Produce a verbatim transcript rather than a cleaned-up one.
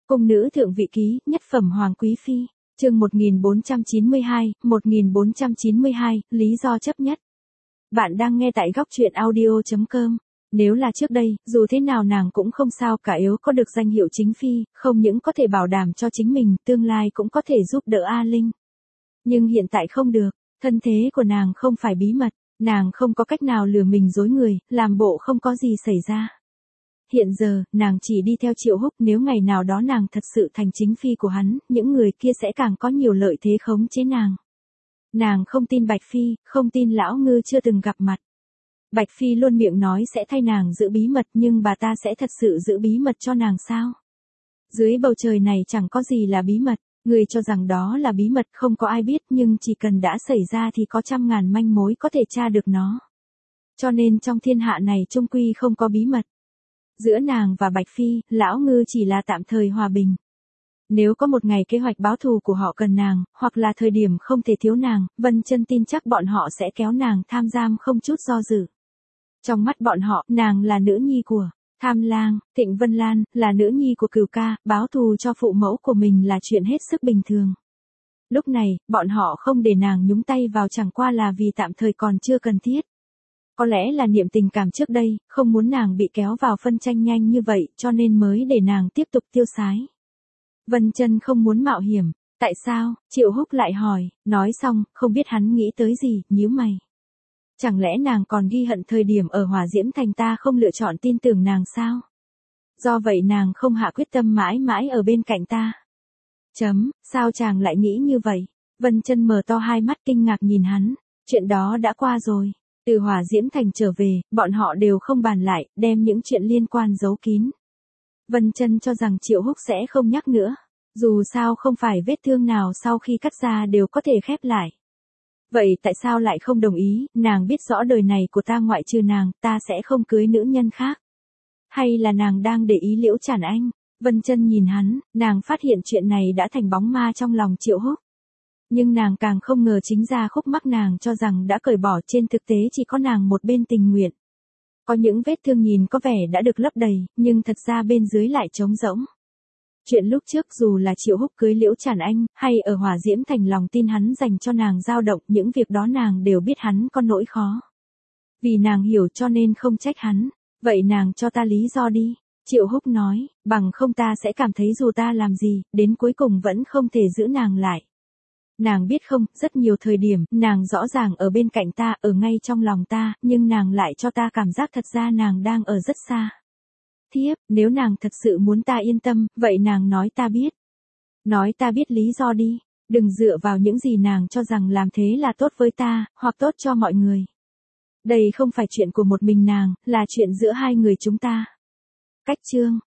Cung nữ thượng vị ký, nhất phẩm hoàng quý phi, chương một nghìn bốn trăm chín mươi hai, một nghìn bốn trăm chín mươi hai, lý do chấp nhất. Bạn đang nghe tại góc truyện audio chấm com. Nếu là trước đây, dù thế nào nàng cũng không sao cả, yếu có được danh hiệu chính phi, không những có thể bảo đảm cho chính mình, tương lai cũng có thể giúp đỡ A Linh. Nhưng hiện tại không được, thân thế của nàng không phải bí mật, nàng không có cách nào lừa mình dối người, làm bộ không có gì xảy ra. Hiện giờ, nàng chỉ đi theo Triệu Húc, nếu ngày nào đó nàng thật sự thành chính phi của hắn, những người kia sẽ càng có nhiều lợi thế khống chế nàng. Nàng không tin Bạch Phi, không tin lão ngư chưa từng gặp mặt. Bạch Phi luôn miệng nói sẽ thay nàng giữ bí mật, nhưng bà ta sẽ thật sự giữ bí mật cho nàng sao? Dưới bầu trời này chẳng có gì là bí mật, người cho rằng đó là bí mật không có ai biết, nhưng chỉ cần đã xảy ra thì có trăm ngàn manh mối có thể tra được nó. Cho nên trong thiên hạ này chung quy không có bí mật. Giữa nàng và Bạch Phi, lão ngư chỉ là tạm thời hòa bình. Nếu có một ngày kế hoạch báo thù của họ cần nàng, hoặc là thời điểm không thể thiếu nàng, Vân Chân tin chắc bọn họ sẽ kéo nàng tham giam không chút do dự. Trong mắt bọn họ, nàng là nữ nhi của Tham Lang, Thịnh Vân Lan, là nữ nhi của Cửu Ca, báo thù cho phụ mẫu của mình là chuyện hết sức bình thường. Lúc này, bọn họ không để nàng nhúng tay vào chẳng qua là vì tạm thời còn chưa cần thiết. Có lẽ là niệm tình cảm trước đây, không muốn nàng bị kéo vào phân tranh nhanh như vậy, cho nên mới để nàng tiếp tục tiêu sái. Vân Chân không muốn mạo hiểm. Tại sao? Triệu Húc lại hỏi, nói xong, không biết hắn nghĩ tới gì, nhíu mày. Chẳng lẽ nàng còn ghi hận thời điểm ở Hỏa Diễm Thành ta không lựa chọn tin tưởng nàng sao? Do vậy nàng không hạ quyết tâm mãi mãi ở bên cạnh ta. Chấm, sao chàng lại nghĩ như vậy? Vân Chân mở to hai mắt kinh ngạc nhìn hắn, chuyện đó đã qua rồi. Từ Hỏa Diễm Thành trở về, bọn họ đều không bàn lại, đem những chuyện liên quan giấu kín. Vân Chân cho rằng Triệu Húc sẽ không nhắc nữa. Dù sao không phải vết thương nào sau khi cắt ra đều có thể khép lại. Vậy tại sao lại không đồng ý, nàng biết rõ đời này của ta ngoại trừ nàng, ta sẽ không cưới nữ nhân khác. Hay là nàng đang để ý Liễu Trản Anh? Vân Chân nhìn hắn, nàng phát hiện chuyện này đã thành bóng ma trong lòng Triệu Húc. Nhưng nàng càng không ngờ chính ra khúc mắc nàng cho rằng đã cởi bỏ, trên thực tế chỉ có nàng một bên tình nguyện. Có những vết thương nhìn có vẻ đã được lấp đầy, nhưng thật ra bên dưới lại trống rỗng. Chuyện lúc trước dù là Triệu Húc cưới Liễu Trản Anh, hay ở Hỏa Diễm Thành lòng tin hắn dành cho nàng dao động, những việc đó nàng đều biết hắn có nỗi khó. Vì nàng hiểu cho nên không trách hắn. Vậy nàng cho ta lý do đi. Triệu Húc nói, bằng không ta sẽ cảm thấy dù ta làm gì, đến cuối cùng vẫn không thể giữ nàng lại. Nàng biết không, rất nhiều thời điểm, nàng rõ ràng ở bên cạnh ta, ở ngay trong lòng ta, nhưng nàng lại cho ta cảm giác thật ra nàng đang ở rất xa. Thiếp, nếu nàng thật sự muốn ta yên tâm, vậy nàng nói ta biết. Nói ta biết lý do đi, đừng dựa vào những gì nàng cho rằng làm thế là tốt với ta, hoặc tốt cho mọi người. Đây không phải chuyện của một mình nàng, là chuyện giữa hai người chúng ta. Cách chương.